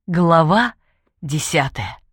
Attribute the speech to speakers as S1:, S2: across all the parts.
S1: Глава 10.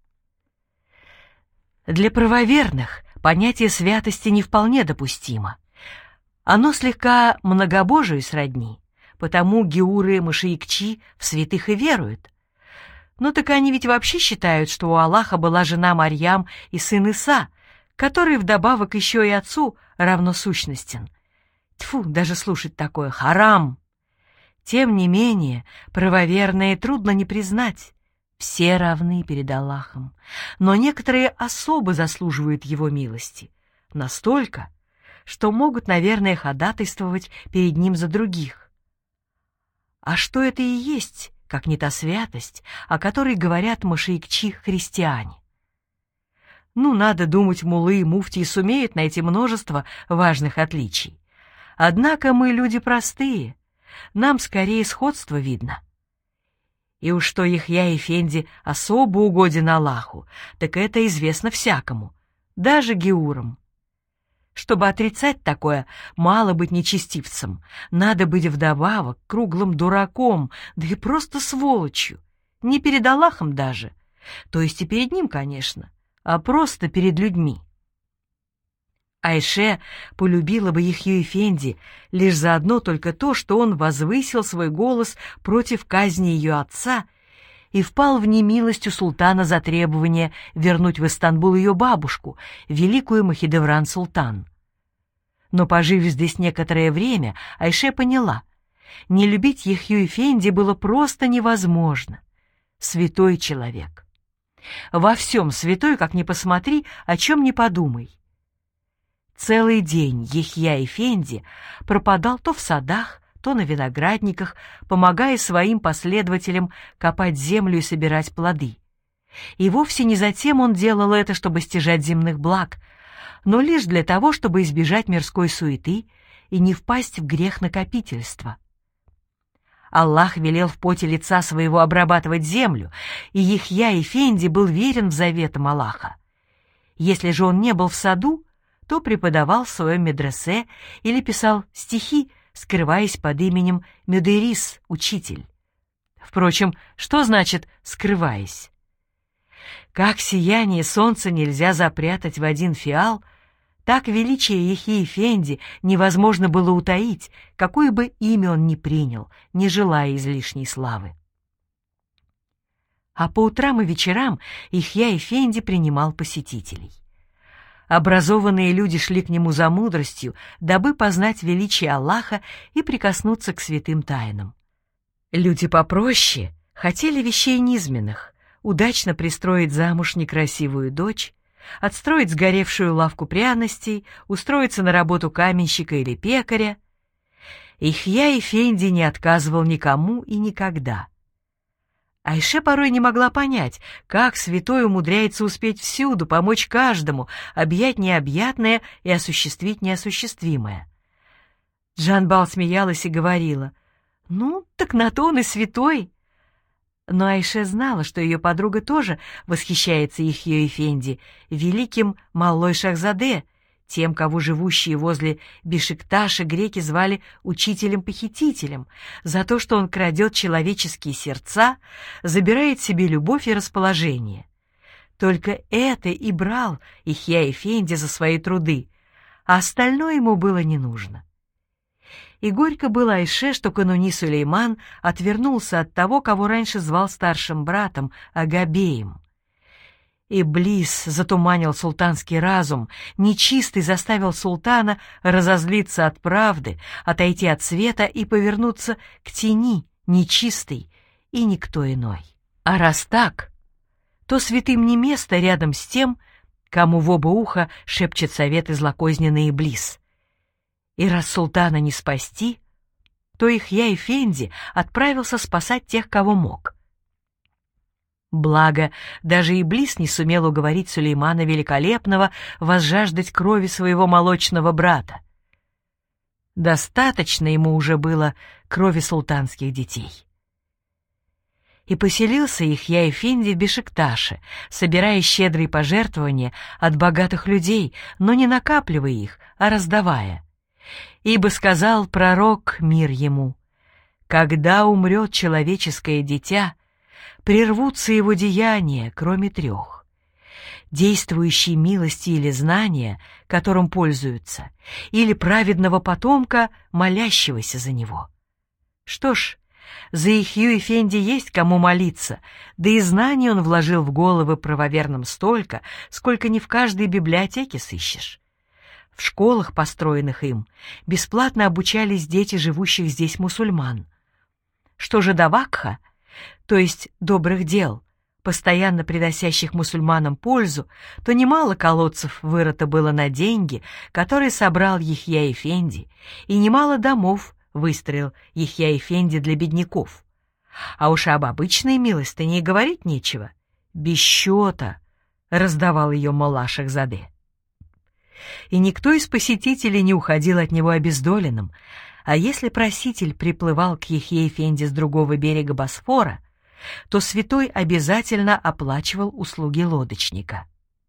S1: Для правоверных понятие святости не вполне допустимо. Оно слегка многобожию сродни, потому геуры Машаикчи в святых и веруют. Но так они ведь вообще считают, что у Аллаха была жена Марьям и сын Иса, который вдобавок еще и отцу равно сущностен. Тьфу, даже слушать такое харам! Тем не менее, правоверные трудно не признать. Все равны перед Аллахом, но некоторые особо заслуживают его милости. Настолько, что могут, наверное, ходатайствовать перед ним за других. А что это и есть, как не та святость, о которой говорят машаикчи-христиане? Надо думать, муллы и муфтии сумеют найти множество важных отличий. Однако мы люди простые, нам скорее сходство видно. И уж что Яхья Эфенди особо угоден Аллаху, так это известно всякому, даже геурам. Чтобы отрицать такое, мало быть нечестивцем, надо быть вдобавок круглым дураком, да и просто сволочью, не перед Аллахом даже, то есть и перед ним, конечно, а просто перед людьми. Айше полюбила бы Яхью Эфенди лишь за одно только то, что он возвысил свой голос против казни ее отца и впал в немилость у султана за требование вернуть в Истанбул ее бабушку, великую Махидевран-Султан. Но, пожив здесь некоторое время, Айше поняла, не любить Яхью Эфенди было просто невозможно. Святой человек. Во всем святой, как ни посмотри, о чем ни подумай. Целый день Яхья Эфенди пропадал то в садах, то на виноградниках, помогая своим последователям копать землю и собирать плоды. И вовсе не затем он делал это, чтобы стяжать земных благ, но лишь для того, чтобы избежать мирской суеты и не впасть в грех накопительства. Аллах велел в поте лица своего обрабатывать землю, и Яхья Эфенди был верен в заветам Аллаха. Если же он не был в саду, то преподавал в своем медресе или писал стихи, скрываясь под именем Мюдерис, учитель. Впрочем, что значит «скрываясь»? Как сияние солнца нельзя запрятать в один фиал, так величие Яхьи Эфенди невозможно было утаить, какое бы имя он ни принял, не желая излишней славы. А по утрам и вечерам Яхья Эфенди принимал посетителей. Образованные люди шли к нему за мудростью, дабы познать величие Аллаха и прикоснуться к святым тайнам. Люди попроще хотели вещей низменных: удачно пристроить замуж некрасивую дочь, отстроить сгоревшую лавку пряностей, устроиться на работу каменщика или пекаря. Яхья Эфенди не отказывал никому и никогда. Айше порой не могла понять, как святой умудряется успеть всюду, помочь каждому, объять необъятное и осуществить неосуществимое. Джанбал смеялась и говорила: так на то он и святой. Но Айше знала, что ее подруга тоже восхищается Яхьей Эфенди, великим Маллой Шахзаде, тем, кого живущие возле Бешикташа греки звали учителем-похитителем, за то, что он крадет человеческие сердца, забирает себе любовь и расположение. Только это и брал Яхья Эфенди за свои труды, а остальное ему было не нужно. И горько было Айше, что кануни Сулейман отвернулся от того, кого раньше звал старшим братом, Агабеем. Иблис затуманил султанский разум, нечистый заставил султана разозлиться от правды, отойти от света и повернуться к тени, нечистой и никто иной. А раз так, то святым не место рядом с тем, кому в оба уха шепчет советы злокозненный Иблис. И раз султана не спасти, то Яхья Эфенди отправился спасать тех, кого мог. Благо, даже Иблис не сумел уговорить Сулеймана Великолепного возжаждать крови своего молочного брата. Достаточно ему уже было крови султанских детей. И поселился Яхья Эфенди в Бешикташе, собирая щедрые пожертвования от богатых людей, но не накапливая их, а раздавая. Ибо сказал пророк, мир ему: «Когда умрет человеческое дитя, прервутся его деяния, кроме 3: действующей милости или знания, которым пользуются, или праведного потомка, молящегося за него. Что ж, за Ихью Эфенди есть кому молиться, да и знаний он вложил в головы правоверным столько, сколько не в каждой библиотеке сыщешь. В школах, построенных им, бесплатно обучались дети живущих здесь мусульман. Что же до вакха, то есть добрых дел, постоянно приносящих мусульманам пользу, то немало колодцев вырыто было на деньги, которые собрал Ихья Эфенди, и немало домов выстроил Ихья Эфенди для бедняков. А уж об обычной милостыне и говорить нечего. Без счета раздавал ее молла Шахзаде. И никто из посетителей не уходил от него обездоленным, а если проситель приплывал к Ихье Эфенди с другого берега Босфора, то святой обязательно оплачивал услуги лодочника.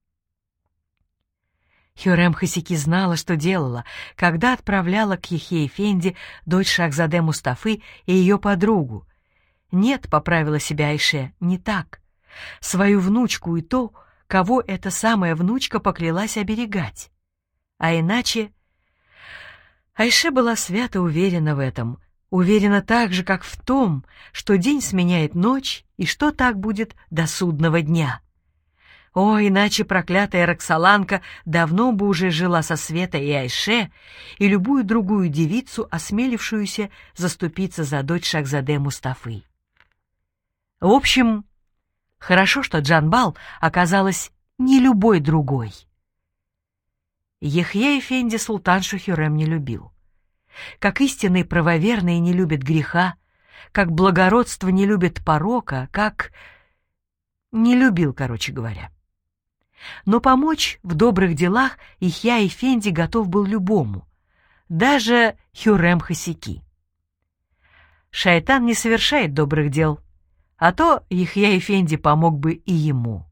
S1: Хюррем Хасики знала, что делала, когда отправляла к Ихье Эфенди дочь Шахзаде Мустафы и ее подругу. «Нет», — поправила себя Айше, — «не так. Свою внучку и то, кого эта самая внучка поклялась оберегать. А иначе...» Айше была свято уверена в этом, уверена так же, как в том, что день сменяет ночь и что так будет до судного дня. О, иначе проклятая Роксоланка давно бы уже жила со Светой и Айше и любую другую девицу, осмелившуюся заступиться за дочь Шахзаде Мустафы. В общем, хорошо, что Джанбал оказалась не любой другой. Ихья Эфенди султаншу Хюррем не любил. Как истинный правоверный не любит греха, как благородство не любит порока, как... не любил, короче говоря. Но помочь в добрых делах Ихья Эфенди готов был любому, даже Хюррем Хасики. Шайтан не совершает добрых дел, а то Ихья Эфенди помог бы и ему.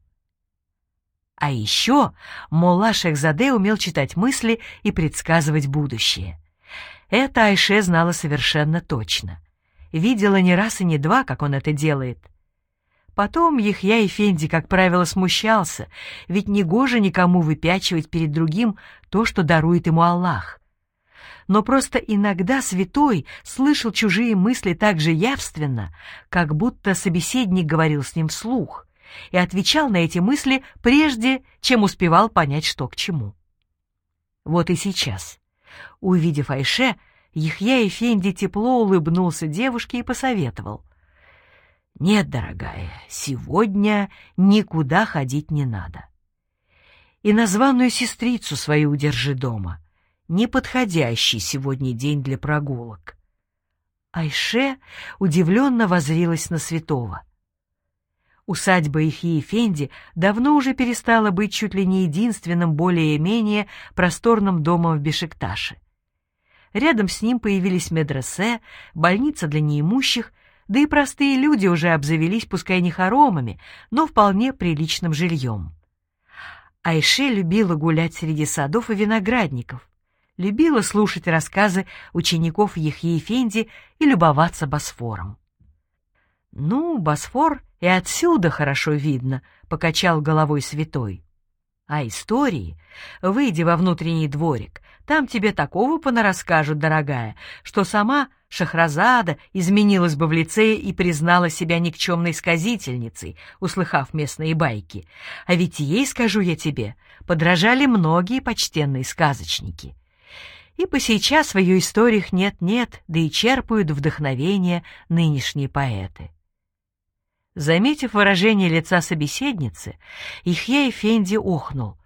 S1: А еще молла Шахзаде умел читать мысли и предсказывать будущее. Это Айше знала совершенно точно. Видела не раз и не два, как он это делает. Потом Ихья Эфенди, как правило, смущался, ведь негоже никому выпячивать перед другим то, что дарует ему Аллах. Но просто иногда святой слышал чужие мысли так же явственно, как будто собеседник говорил с ним вслух, и отвечал на эти мысли прежде, чем успевал понять, что к чему. Вот и сейчас, увидев Айше, Ихья Эфенди тепло улыбнулся девушке и посоветовал: «Нет, дорогая, сегодня никуда ходить не надо. И названную сестрицу свою удержи дома. Неподходящий сегодня день для прогулок». Айше удивленно воззрилась на святого. Усадьба Ихьи Эфенди давно уже перестала быть чуть ли не единственным более-менее просторным домом в Бешикташе. Рядом с ним появились медресе, больница для неимущих, да и простые люди уже обзавелись, пускай не хоромами, но вполне приличным жильем. Айше любила гулять среди садов и виноградников, любила слушать рассказы учеников Ихьи Эфенди и любоваться Босфором. «Ну, Босфор и отсюда хорошо видно», — покачал головой святой. «А истории? Выйди во внутренний дворик, там тебе такого понарасскажут, дорогая, что сама Шахразада изменилась бы в лице и признала себя никчемной сказительницей, услыхав местные байки. А ведь ей, скажу я тебе, подражали многие почтенные сказочники. И по сейчас в ее историях нет-нет, да и черпают вдохновение нынешние поэты». Заметив выражение лица собеседницы, Ихья Эфенди охнул.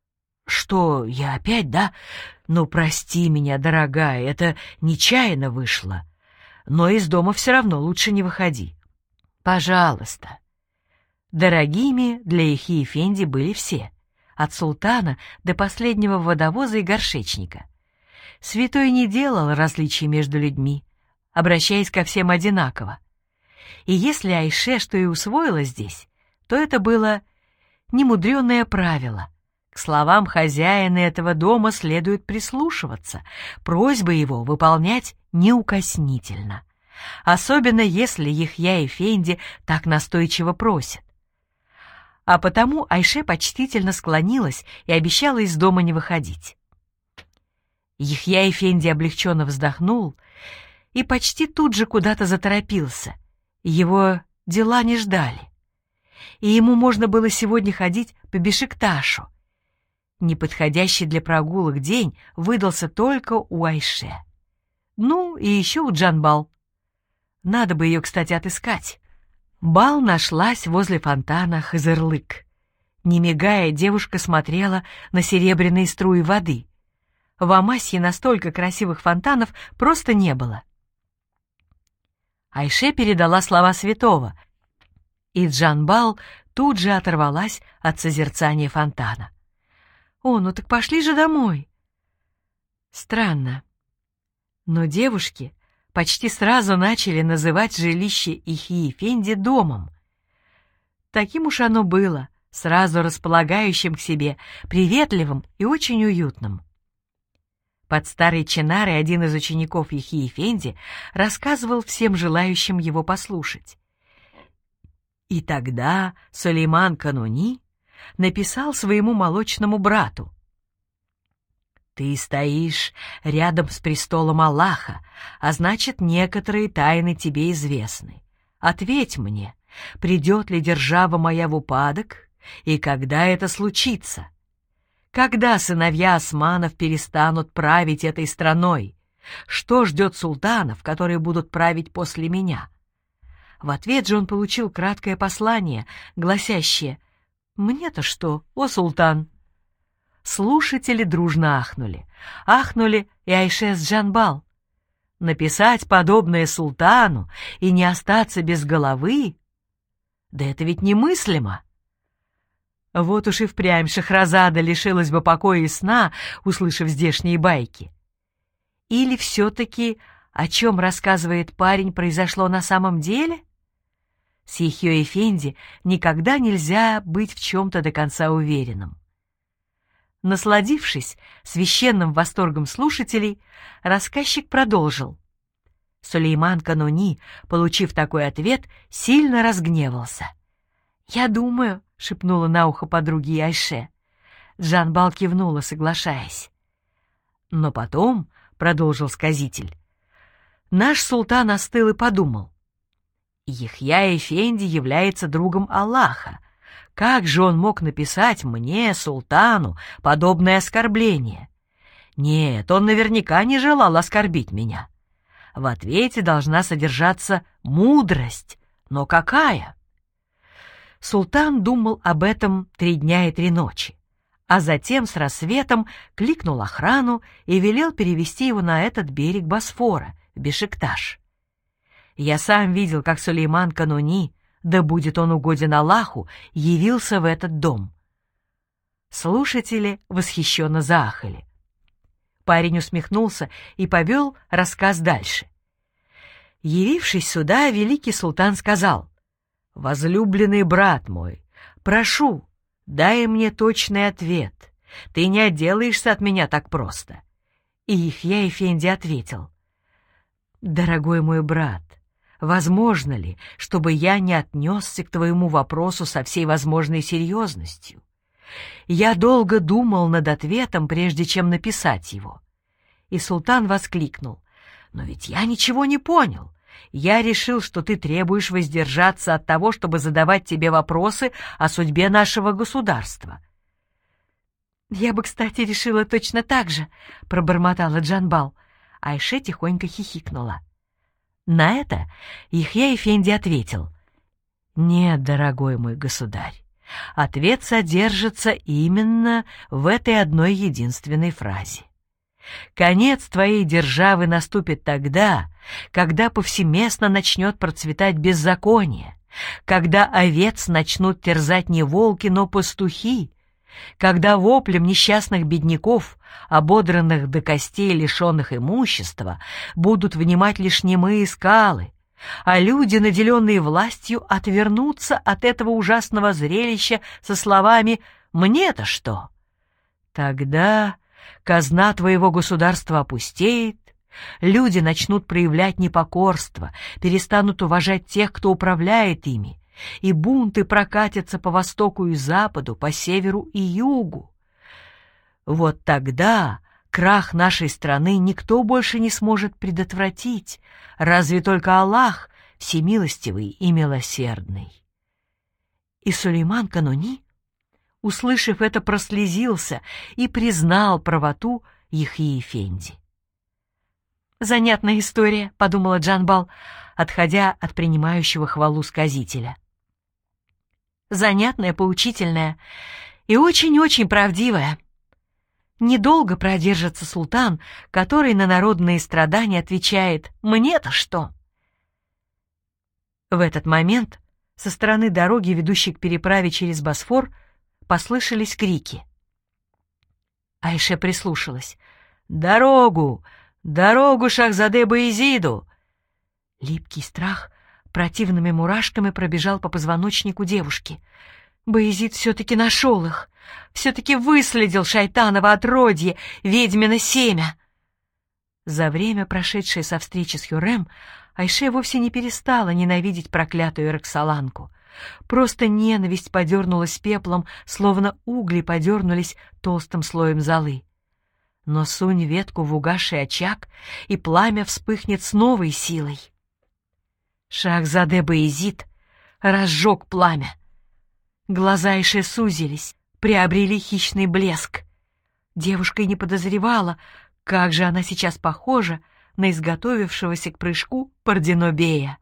S1: «Что, я опять, да? Ну, прости меня, дорогая, это нечаянно вышло. Но из дома все равно лучше не выходи. Пожалуйста». Дорогими для Ихьи Эфенди были все, от султана до последнего водовоза и горшечника. Святой не делал различий между людьми, обращаясь ко всем одинаково. И если Айше что и усвоила здесь, то это было немудрёное правило. К словам хозяина этого дома следует прислушиваться, просьбы его выполнять неукоснительно. особенно если Яхья Эфенди так настойчиво просит. А потому Айше почтительно склонилась и обещала из дома не выходить. Яхья Эфенди облегченно вздохнул и почти тут же куда-то заторопился. Его дела не ждали. И ему можно было сегодня ходить по Бешикташу. Неподходящий для прогулок день выдался только у Айше. Ну, и еще у Джанбал. Надо бы ее, кстати, отыскать. Бал нашлась возле фонтана Хызырлык. Не мигая, девушка смотрела на серебряные струи воды. В Амасье настолько красивых фонтанов просто не было. Айше передала слова святого, и Джанбал тут же оторвалась от созерцания фонтана. «О, ну так пошли же домой!» Странно, но девушки почти сразу начали называть жилище Яхьи Эфенди домом. Таким уж оно было, сразу располагающим к себе, приветливым и очень уютным. Под старой чинарой один из учеников Яхьи Эфенди рассказывал всем желающим его послушать. И тогда Сулейман Кануни написал своему молочному брату: «Ты стоишь рядом с престолом Аллаха, а значит, некоторые тайны тебе известны. Ответь мне, придет ли держава моя в упадок, и когда это случится? Когда сыновья османов перестанут править этой страной? Что ждет султанов, которые будут править после меня?» В ответ же он получил краткое послание, гласящее: «Мне-то что, о султан?» Слушатели дружно ахнули. Ахнули и Айше с Джанбал. Написать подобное султану и не остаться без головы? Да это ведь немыслимо. Вот уж и впрямь Шахразада лишилась бы покоя и сна, услышав здешние байки. Или все-таки, о чем рассказывает парень, произошло на самом деле? С Яхьей Эфенди никогда нельзя быть в чем-то до конца уверенным. Насладившись священным восторгом слушателей, рассказчик продолжил. Сулейман Кануни, получив такой ответ, сильно разгневался. «Я думаю», — шепнула на ухо подруге Айше. Джанбал кивнула, соглашаясь. «Но потом», — продолжил сказитель, — «наш султан остыл и подумал: Яхья Эфенди является другом Аллаха. Как же он мог написать мне, султану, подобное оскорбление? Нет, он наверняка не желал оскорбить меня. В ответе должна содержаться мудрость. Но какая?» Султан думал об этом 3 дня и 3 ночи, а затем с рассветом кликнул охрану и велел перевести его на этот берег Босфора, в Бешикташ. Я сам видел, как Сулейман Кануни, да будет он угоден Аллаху, явился в этот дом. Слушатели восхищенно заахали. Парень усмехнулся и повел рассказ дальше. Явившись сюда, великий султан сказал: «Возлюбленный брат мой, прошу, дай мне точный ответ. Ты не отделаешься от меня так просто». И Яхья Эфенди ответил: «Дорогой мой брат, возможно ли, чтобы я не отнесся к твоему вопросу со всей возможной серьезностью? Я долго думал над ответом, прежде чем написать его». И султан воскликнул: «Но ведь я ничего не понял. Я решил, что ты требуешь воздержаться от того, чтобы задавать тебе вопросы о судьбе нашего государства». «Я бы, кстати, решила точно так же», — пробормотала Джанбал. Айше тихонько хихикнула. На это Яхья Эфенди ответил: «Нет, дорогой мой государь, ответ содержится именно в этой одной единственной фразе. Конец твоей державы наступит тогда, когда повсеместно начнет процветать беззаконие, когда овец начнут терзать не волки, но пастухи, когда воплем несчастных бедняков, ободранных до костей, лишенных имущества, будут внимать лишь немые скалы, а люди, наделенные властью, отвернутся от этого ужасного зрелища со словами «мне-то что?». Тогда казна твоего государства опустеет, Люди начнут проявлять непокорство, перестанут уважать тех, кто управляет ими, и бунты прокатятся по востоку и западу, по северу и югу. Вот тогда крах нашей страны никто больше не сможет предотвратить, разве только Аллах, всемилостивый и милосердный. И Сулейман Кануни, услышав это, прослезился и признал правоту Яхьи Эфенди. «Занятная история», — подумала Джанбал, отходя от принимающего хвалу сказителя. «Занятная, поучительная и очень-очень правдивая. Недолго продержится султан, который на народные страдания отвечает «мне-то что?». В этот момент со стороны дороги, ведущей к переправе через Босфор, послышались крики. Айше прислушалась. «Дорогу! Дорогу Шахзаде Баязиду!» Липкий страх противными мурашками пробежал по позвоночнику девушки. Баязид все-таки нашел их, все-таки выследил шайтаново отродье, ведьмино семя. За время, прошедшее со встречи с Хюррем, Айше вовсе не перестала ненавидеть проклятую Роксоланку. Просто ненависть подернулась пеплом, словно угли подернулись толстым слоем золы. Но сунь ветку в угасший очаг, и пламя вспыхнет с новой силой. Шахзаде Баязид разжег пламя. Глаза Айше сузились, приобрели хищный блеск. Девушка и не подозревала, как же она сейчас похожа на изготовившегося к прыжку Пардино-бея.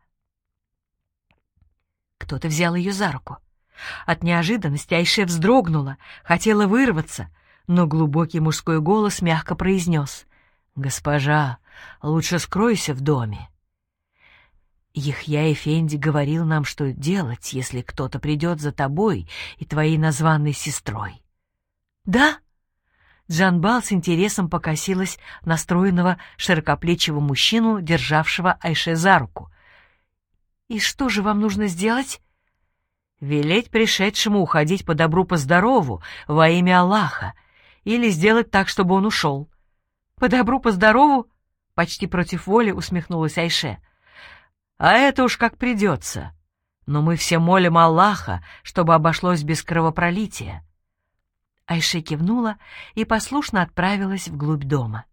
S1: Кто-то взял ее за руку. От неожиданности Айше вздрогнула, хотела вырваться, но глубокий мужской голос мягко произнес: «Госпожа, лучше скройся в доме». Яхья Эфенди говорил нам, что делать, если кто-то придет за тобой и твоей названной сестрой. «Да?» Джанбал с интересом покосилась на стройного широкоплечего мужчину, державшего Айше за руку. «И что же вам нужно сделать?» «Велеть пришедшему уходить по добру, по здорову, во имя Аллаха, или сделать так, чтобы он ушел». «По добру, по здорову?» — почти против воли усмехнулась Айше. «А это уж как придется. Но мы все молим Аллаха, чтобы обошлось без кровопролития». Айше кивнула и послушно отправилась вглубь дома.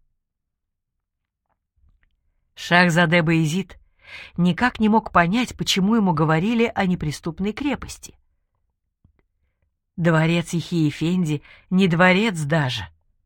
S1: Шахзаде Баязид никак не мог понять, почему ему говорили о неприступной крепости. Дворец Яхьи Эфенди не дворец даже.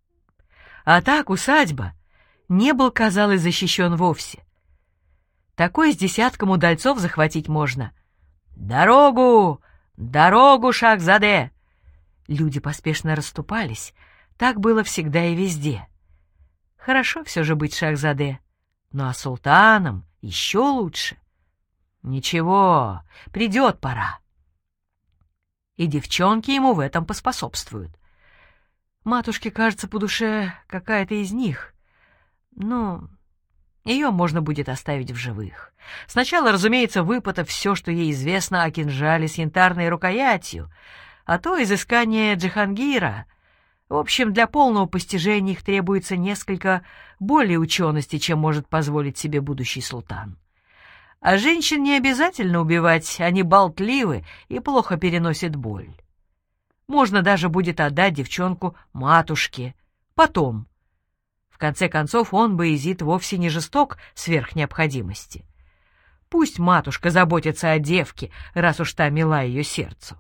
S1: А так усадьба не был, казалось, защищен вовсе. Такой с десятком удальцов захватить можно. «Дорогу! Дорогу, Шахзаде!» Люди поспешно расступались. Так было всегда и везде. Хорошо все же быть Шахзаде, ну а султаном еще лучше. Ничего, придет пора. И девчонки ему в этом поспособствуют. Матушке, кажется, по душе какая-то из них. Ну, ее можно будет оставить в живых. Сначала, разумеется, выпытав все, что ей известно о кинжале с янтарной рукоятью, а то изыскание Джихангира. В общем, для полного постижения их требуется несколько более учености, чем может позволить себе будущий султан. А женщин не обязательно убивать, они болтливы и плохо переносят боль. Можно даже будет отдать девчонку матушке. Потом. В конце концов, он, Баязид, вовсе не жесток сверх необходимости. Пусть матушка заботится о девке, раз уж та мила ее сердцу.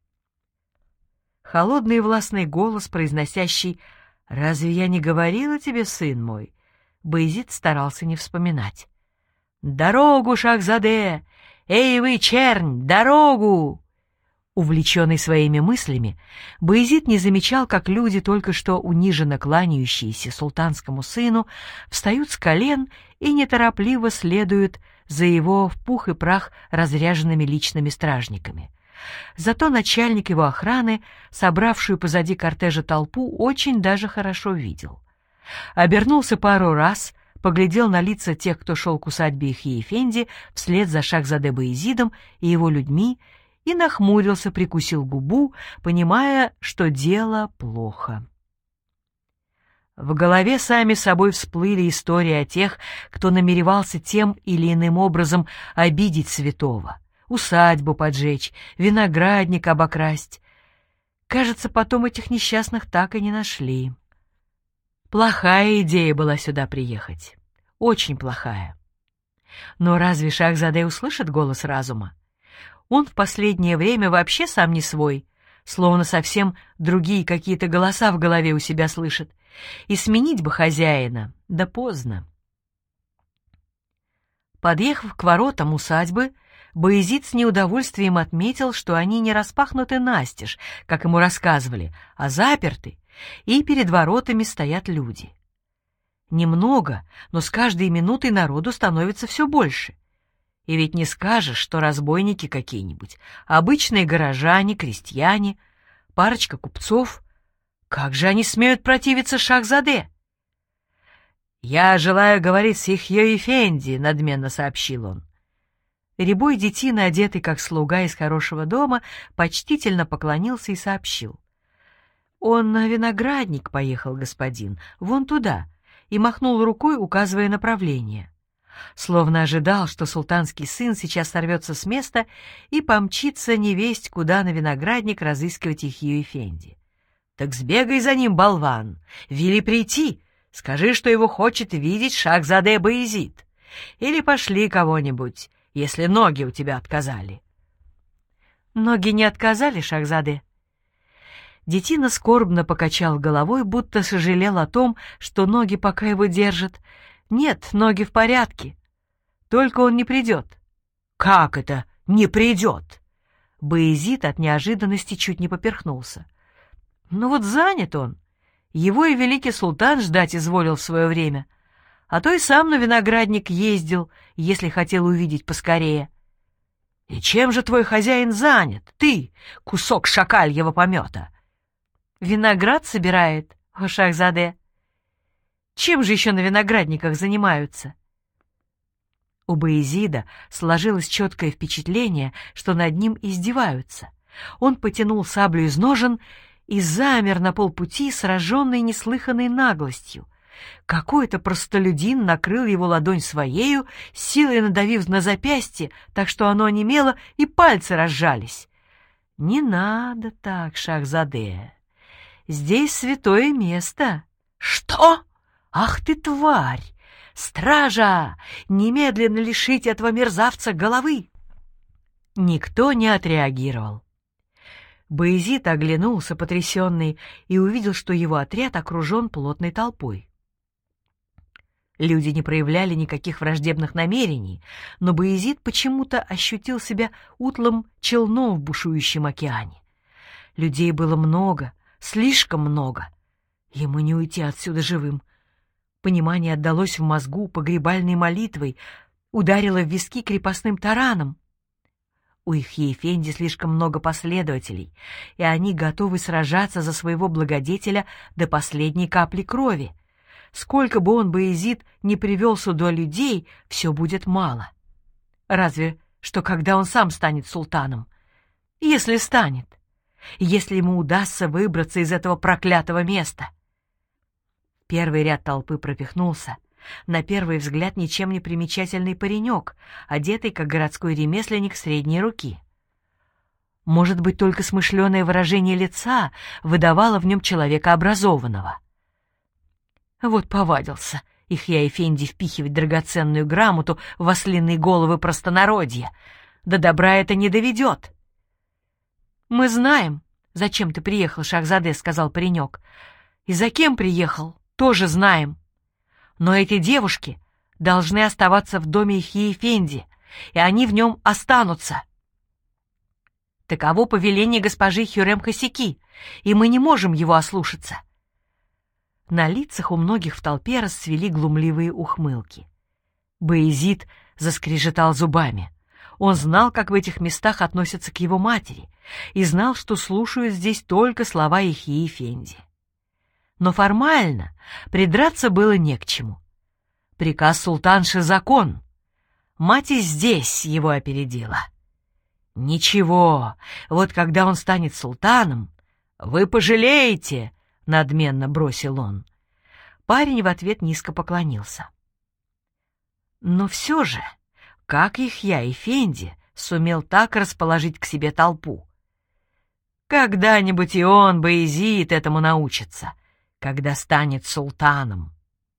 S1: Холодный и властный голос, произносящий «Разве я не говорила тебе, сын мой?» Баязид старался не вспоминать. «Дорогу, Шахзаде! Эй вы, чернь, дорогу!» Увлеченный своими мыслями, Баязид не замечал, как люди, только что униженно кланяющиеся султанскому сыну, встают с колен и неторопливо следуют за его в пух и прах разряженными личными стражниками. Зато начальник его охраны, собравшую позади кортежа толпу, очень даже хорошо видел. Обернулся пару раз, поглядел на лица тех, кто шел к усадьбе Яхьи Эфенди вслед за Шахзаде Баязидом и его людьми, и нахмурился, прикусил губу, понимая, что дело плохо. В голове сами собой всплыли истории о тех, кто намеревался тем или иным образом обидеть святого, усадьбу поджечь, виноградник обокрасть. Кажется, потом этих несчастных так и не нашли. Плохая идея была сюда приехать. Очень плохая. Но разве Шахзаде услышит голос разума? Он в последнее время вообще сам не свой, словно совсем другие какие-то голоса в голове у себя слышит. И сменить бы хозяина, да поздно. Подъехав к воротам усадьбы, Баязид с неудовольствием отметил, что они не распахнуты настежь, как ему рассказывали, а заперты, и перед воротами стоят люди. Немного, но с каждой минутой народу становится все больше. И ведь не скажешь, что разбойники какие-нибудь, обычные горожане, крестьяне, парочка купцов. Как же они смеют противиться Шахзаде? «Я желаю говорить с Ихьей Эфенди», — надменно сообщил он. Рябой детина, одетый как слуга из хорошего дома, почтительно поклонился и сообщил. «Он на виноградник поехал, господин, вон туда», и махнул рукой, указывая направление. Словно ожидал, что султанский сын сейчас сорвется с места и помчится невесть куда на виноградник разыскивать Ихью Эфенди. «Так сбегай за ним, болван! Вели прийти! Скажи, что его хочет видеть Шахзаде Баязид! Или пошли кого-нибудь, если ноги у тебя отказали». «Ноги не отказали, Шахзаде?» Детина скорбно покачал головой, будто сожалел о том, что ноги пока его держат. «Нет, ноги в порядке. Только он не придет». «Как это не придет?» Баязид от неожиданности чуть не поперхнулся. «Ну вот занят он. Его и великий султан ждать изволил в свое время. А то и сам на виноградник ездил, если хотел увидеть поскорее». «И чем же твой хозяин занят? Ты, кусок шакальего помета!» «Виноград собирает, о Шахзаде. Чем же еще на виноградниках занимаются?» У Баязида сложилось четкое впечатление, что над ним издеваются. Он потянул саблю из ножен и замер на полпути, сраженный неслыханной наглостью. Какой-то простолюдин накрыл его ладонь своею, силой надавив на запястье, так что оно онемело, и пальцы разжались. «Не надо так, Шахзаде. Здесь святое место». «Что? Ах ты, тварь! Стража! Немедленно лишить этого мерзавца головы!» Никто не отреагировал. Баязид оглянулся, потрясенный, и увидел, что его отряд окружен плотной толпой. Люди не проявляли никаких враждебных намерений, но Баязид почему-то ощутил себя утлым челном в бушующем океане. Людей было много, слишком много. Ему не уйти отсюда живым. Понимание отдалось в мозгу погребальной молитвой, ударило в виски крепостным тараном. У Ихьи Эфенди слишком много последователей, и они готовы сражаться за своего благодетеля до последней капли крови. Сколько бы он, Баязид, не привел сюда людей, все будет мало. Разве что когда он сам станет султаном. Если станет. Если ему удастся выбраться из этого проклятого места. Первый ряд толпы пропихнулся. На первый взгляд ничем не примечательный паренек, одетый как городской ремесленник средней руки. Может быть, только смышленое выражение лица выдавало в нем человека образованного. Вот повадился Ихья Эфенди впихивать драгоценную грамоту в ослиные головы простонародья. До добра это не доведет. «Мы знаем, зачем ты приехал, Шахзаде», — сказал паренек. «И за кем приехал, тоже знаем. Но эти девушки должны оставаться в доме Ихьи Эфенди, и они в нем останутся. Таково повеление госпожи Хюрем-Хосеки, и мы не можем его ослушаться». На лицах у многих в толпе расцвели глумливые ухмылки. Баязид заскрежетал зубами. Он знал, как в этих местах относятся к его матери, и знал, что слушают здесь только слова Ихьи Эфенди. Но формально придраться было не к чему. Приказ султанши — закон. Мать и здесь его опередила. «Ничего, вот когда он станет султаном, вы пожалеете», — надменно бросил он. Парень в ответ низко поклонился. Но все же, как Яхья-эфенди сумел так расположить к себе толпу? Когда-нибудь и он, Баязид, этому научится, когда станет султаном.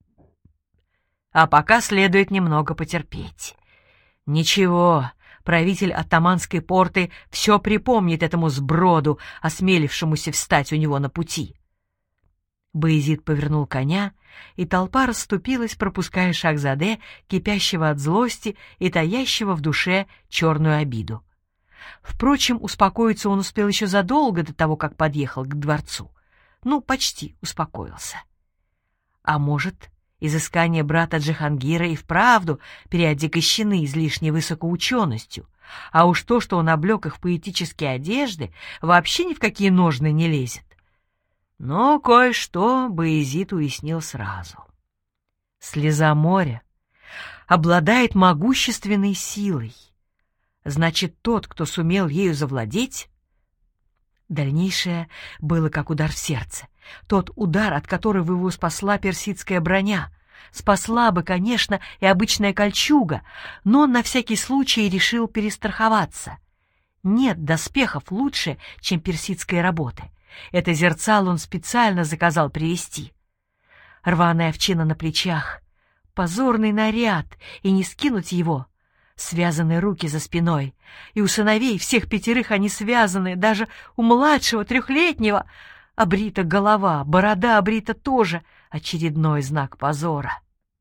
S1: А пока следует немного потерпеть. Ничего, правитель оттоманской порты все припомнит этому сброду, осмелившемуся встать у него на пути. Баязид повернул коня, и толпа расступилась, пропуская Шахзаде, кипящего от злости и таящего в душе черную обиду. Впрочем, успокоиться он успел еще задолго до того, как подъехал к дворцу. Ну, почти успокоился. А может, изыскания брата Джихангира и вправду переотягощены излишней высокоученостью, а уж то, что он облек их в поэтические одежды, вообще ни в какие ножны не лезет. Но кое-что Баязид уяснил сразу. Слеза моря обладает могущественной силой. Значит, тот, кто сумел ею завладеть... Дальнейшее было как удар в сердце. Тот удар, от которого его спасла персидская броня. Спасла бы, конечно, и обычная кольчуга, но он на всякий случай решил перестраховаться. Нет доспехов лучше, чем персидской работы. Это зерцало он специально заказал привезти. Рваная овчина на плечах, позорный наряд, и не скинуть его. Связаны руки за спиной, и у сыновей всех 5 они связаны, даже у младшего 3-летнего. Обрита голова, борода обрита тоже, очередной знак позора.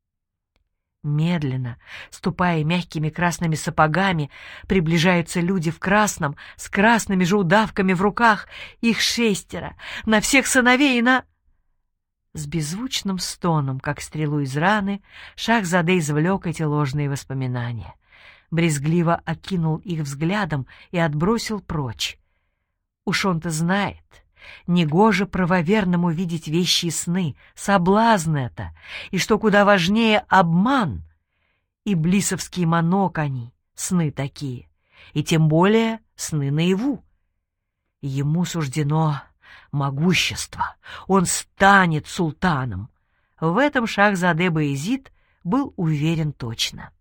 S1: Медленно, ступая мягкими красными сапогами, приближаются люди в красном, с красными же удавками в руках. Их 6, на всех сыновей и на... С беззвучным стоном, как стрелу из раны, Шахзаде извлек эти ложные воспоминания. Брезгливо окинул их взглядом и отбросил прочь. Уж он-то знает, негоже правоверному видеть вещи и сны, соблазн это, и что куда важнее — обман. Иблисовский манок они, сны такие, и тем более сны наяву. Ему суждено могущество, он станет султаном. В этом Шахзаде Баязид был уверен точно.